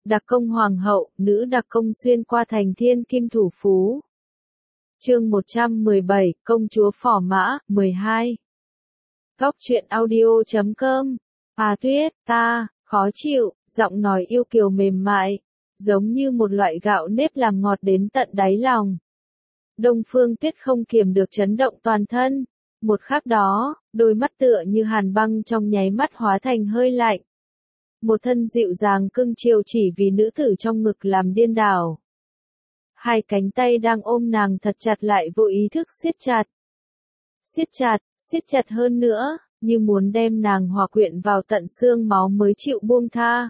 Đặc công hoàng hậu, nữ đặc công xuyên qua thành thiên kim thủ phú. Chương 117, công chúa phò mã, 12. Góc truyện audio.com. Tuyết, ta, khó chịu, giọng nói yêu kiều mềm mại, giống như một loại gạo nếp làm ngọt đến tận đáy lòng. Đông Phương Tuyết không kiềm được chấn động toàn thân. Một khắc đó, đôi mắt tựa như hàn băng trong nháy mắt hóa thành hơi lạnh. Một thân dịu dàng cưng chiều chỉ vì nữ tử trong ngực làm điên đảo. Hai cánh tay đang ôm nàng thật chặt lại vô ý thức siết chặt. Siết chặt hơn nữa, như muốn đem nàng hòa quyện vào tận xương máu mới chịu buông tha.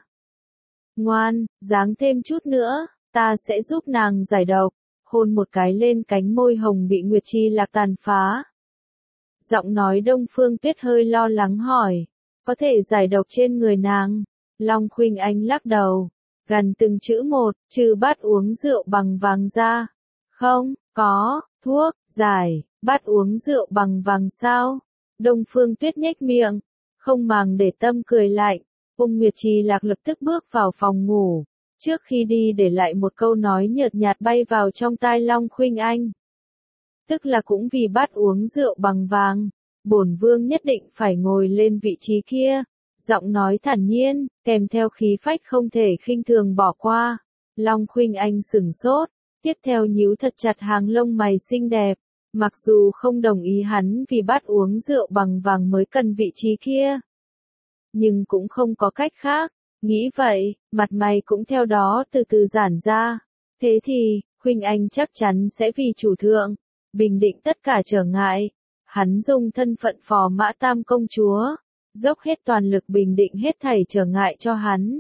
Ngoan, giáng thêm chút nữa, ta sẽ giúp nàng giải độc. Hôn một cái lên cánh môi hồng bị Nguyệt Chi Lạc tàn phá. Giọng nói Đông Phương Tuyết hơi lo lắng hỏi, có thể giải độc trên người nàng? Long Khuynh Anh lắc đầu, gần từng chữ một, trừ bát uống rượu bằng vàng ra. Không, có, thuốc, giải, bát uống rượu bằng vàng sao? Đông Phương Tuyết nhếch miệng, không màng để tâm cười lạnh. Nguyệt Chi Lạc lập tức bước vào phòng ngủ. Trước khi đi để lại một câu nói nhợt nhạt bay vào trong tai Long Khuynh Anh. Tức là cũng vì bát uống rượu bằng vàng, bổn vương nhất định phải ngồi lên vị trí kia. Giọng nói thản nhiên, kèm theo khí phách không thể khinh thường bỏ qua. Long Khuynh Anh sửng sốt, tiếp theo nhíu thật chặt hàng lông mày xinh đẹp. Mặc dù không đồng ý hắn vì bát uống rượu bằng vàng mới cần vị trí kia, nhưng cũng không có cách khác. Nghĩ vậy, mặt mày cũng theo đó từ từ giãn ra. Thế thì, Khuynh Anh chắc chắn sẽ vì chủ thượng, bình định tất cả trở ngại. Hắn dùng thân phận phò mã tam công chúa, dốc hết toàn lực bình định hết thảy trở ngại cho hắn.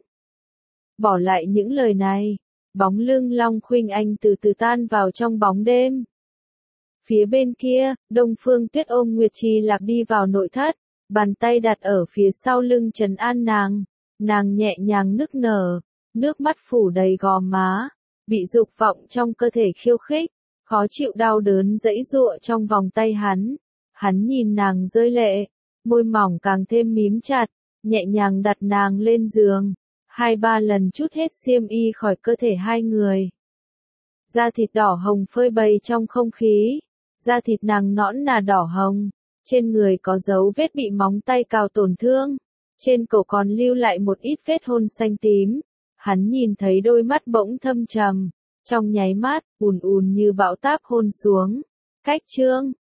Bỏ lại những lời này, bóng lưng Long Khuynh Anh từ từ tan vào trong bóng đêm. Phía bên kia, Đông Phương Tuyết ôm Nguyệt Chi Lạc đi vào nội thất, bàn tay đặt ở phía sau lưng trấn an nàng. Nàng nhẹ nhàng nức nở, nước mắt phủ đầy gò má, bị dục vọng trong cơ thể khiêu khích, khó chịu đau đớn giãy giụa trong vòng tay hắn. Hắn nhìn nàng rơi lệ, môi mỏng càng thêm mím chặt, nhẹ nhàng đặt nàng lên giường, 2-3 lần trút hết xiêm y khỏi cơ thể hai người. Da thịt đỏ hồng phơi bày trong không khí, da thịt nàng nõn nà đỏ hồng, trên người có dấu vết bị móng tay cào tổn thương. Trên cổ còn lưu lại một ít vết hôn xanh tím. Hắn nhìn thấy đôi mắt bỗng thâm trầm, trong nháy mắt, ùn ùn như bão táp hôn xuống. Cách chương